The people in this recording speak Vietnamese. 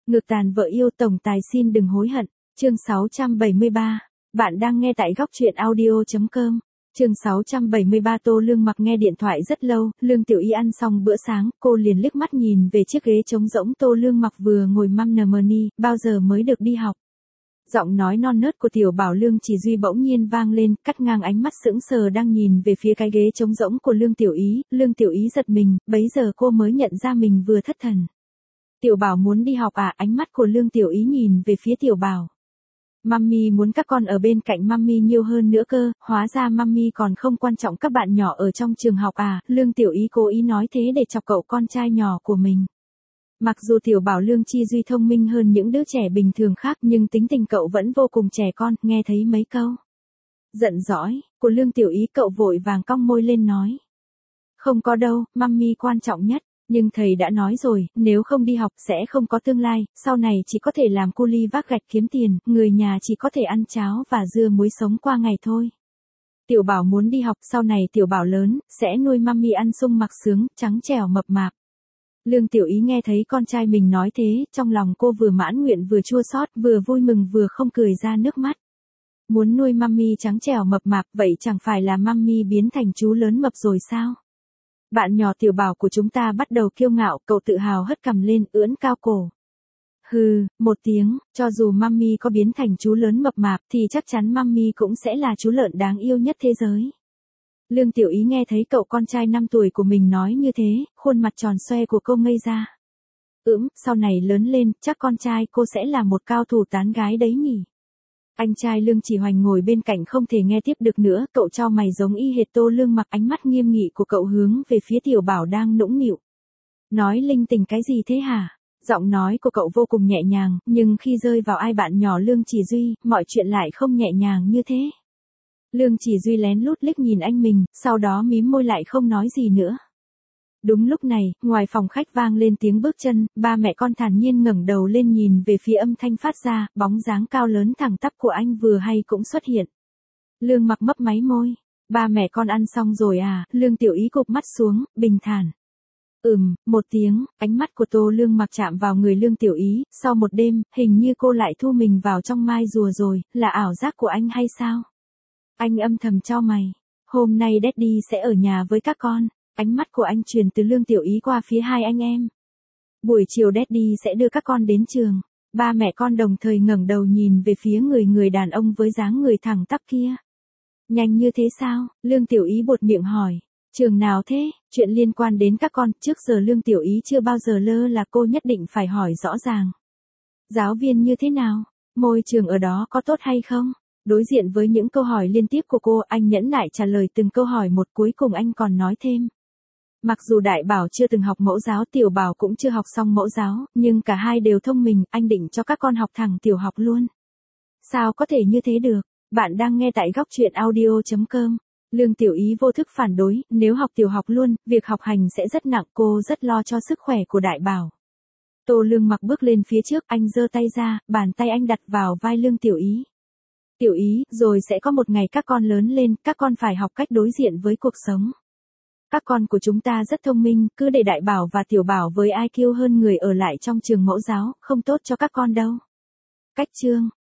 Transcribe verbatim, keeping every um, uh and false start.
Ngược tàn vợ yêu tổng tài xin đừng hối hận. Chương sáu trăm bảy mươi ba. Bạn đang nghe tại góc truyện audio chấm com. Chương sáu trăm bảy mươi ba. Tô Lương Mặc nghe điện thoại rất lâu, Lương Tiểu Ý ăn xong bữa sáng, cô liền liếc mắt nhìn về chiếc ghế trống rỗng Tô Lương Mặc vừa ngồi măm nờ mờ ni, bao giờ mới được đi học. Giọng nói non nớt của tiểu bảo Lương Chỉ Duy bỗng nhiên vang lên, cắt ngang ánh mắt sững sờ đang nhìn về phía cái ghế trống rỗng của Lương Tiểu Ý. Lương Tiểu Ý giật mình, bấy giờ cô mới nhận ra mình vừa thất thần. Tiểu bảo muốn đi học à? Ánh mắt của Lương Tiểu Ý nhìn về phía tiểu bảo. Mummy muốn các con ở bên cạnh mummy nhiều hơn nữa cơ, hóa ra mummy còn không quan trọng các bạn nhỏ ở trong trường học à? Lương Tiểu Ý cố ý nói thế để chọc cậu con trai nhỏ của mình. Mặc dù tiểu bảo Lương Chi Duy thông minh hơn những đứa trẻ bình thường khác nhưng tính tình cậu vẫn vô cùng trẻ con, nghe thấy mấy câu giận dõi của Lương Tiểu Ý cậu vội vàng cong môi lên nói. Không có đâu, mummy quan trọng nhất. Nhưng thầy đã nói rồi, nếu không đi học sẽ không có tương lai, sau này chỉ có thể làm cu li vác gạch kiếm tiền, người nhà chỉ có thể ăn cháo và dưa muối sống qua ngày thôi. Tiểu bảo muốn đi học, sau này tiểu bảo lớn, sẽ nuôi mummy ăn sung mặc sướng, trắng trẻo mập mạp. Lương Tiểu Ý nghe thấy con trai mình nói thế, trong lòng cô vừa mãn nguyện vừa chua xót, vừa vui mừng vừa không cười ra nước mắt. Muốn nuôi mummy trắng trẻo mập mạp, vậy chẳng phải là mummy biến thành chú lớn mập rồi sao? Bạn nhỏ tiểu bảo của chúng ta bắt đầu kiêu ngạo, cậu tự hào hất cằm lên, ưỡn cao cổ. Hừ, một tiếng, cho dù mummy có biến thành chú lớn mập mạp thì chắc chắn mummy cũng sẽ là chú lợn đáng yêu nhất thế giới. Lương Tiểu Ý nghe thấy cậu con trai năm tuổi của mình nói như thế, khuôn mặt tròn xoe của cô ngây ra. Ưm, sau này lớn lên, chắc con trai cô sẽ là một cao thủ tán gái đấy nhỉ. Anh trai Lương Chỉ Hoành ngồi bên cạnh không thể nghe tiếp được nữa, cậu chau mày giống y hệt Tô Lương Mặc, ánh mắt nghiêm nghị của cậu hướng về phía tiểu bảo đang nũng nịu. Nói linh tinh cái gì thế hả? Giọng nói của cậu vô cùng nhẹ nhàng, nhưng khi rơi vào ai bạn nhỏ Lương Chỉ Duy, mọi chuyện lại không nhẹ nhàng như thế. Lương Chỉ Duy lén lút liếc nhìn anh mình, sau đó mím môi lại không nói gì nữa. Đúng lúc này, ngoài phòng khách vang lên tiếng bước chân, ba mẹ con thản nhiên ngẩng đầu lên nhìn về phía âm thanh phát ra, bóng dáng cao lớn thẳng tắp của anh vừa hay cũng xuất hiện. Lương Mặc mấp máy môi, ba mẹ con ăn xong rồi à? Lương Tiểu Ý cụp mắt xuống, bình thản. Ừm, một tiếng, ánh mắt của Tô Lương Mặc chạm vào người Lương Tiểu Ý, sau một đêm, hình như cô lại thu mình vào trong mai rùa rồi, là ảo giác của anh hay sao? Anh âm thầm chau mày, hôm nay Daddy sẽ ở nhà với các con. Ánh mắt của anh truyền từ Lương Tiểu Ý qua phía hai anh em. Buổi chiều Daddy sẽ đưa các con đến trường. Ba mẹ con đồng thời ngẩng đầu nhìn về phía người người đàn ông với dáng người thẳng tắp kia. Nhanh như thế sao? Lương Tiểu Ý buột miệng hỏi. Trường nào thế? Chuyện liên quan đến các con, trước giờ Lương Tiểu Ý chưa bao giờ lơ là, cô nhất định phải hỏi rõ ràng. Giáo viên như thế nào? Môi trường ở đó có tốt hay không? Đối diện với những câu hỏi liên tiếp của cô, anh nhẫn nại trả lời từng câu hỏi một, cuối cùng anh còn nói thêm. Mặc dù đại bảo chưa từng học mẫu giáo, tiểu bảo cũng chưa học xong mẫu giáo, nhưng cả hai đều thông minh, anh định cho các con học thẳng tiểu học luôn. Sao có thể như thế được? Bạn đang nghe tại góc truyện audio chấm com. Lương Tiểu Ý vô thức phản đối, nếu học tiểu học luôn, việc học hành sẽ rất nặng, cô rất lo cho sức khỏe của đại bảo. Tô Lương Mặc bước lên phía trước, anh giơ tay ra, bàn tay anh đặt vào vai Lương Tiểu Ý. Tiểu Ý, rồi sẽ có một ngày các con lớn lên, các con phải học cách đối diện với cuộc sống. Các con của chúng ta rất thông minh, cứ để đại bảo và tiểu bảo với i kiu hơn người ở lại trong trường mẫu giáo, không tốt cho các con đâu. Cách chương,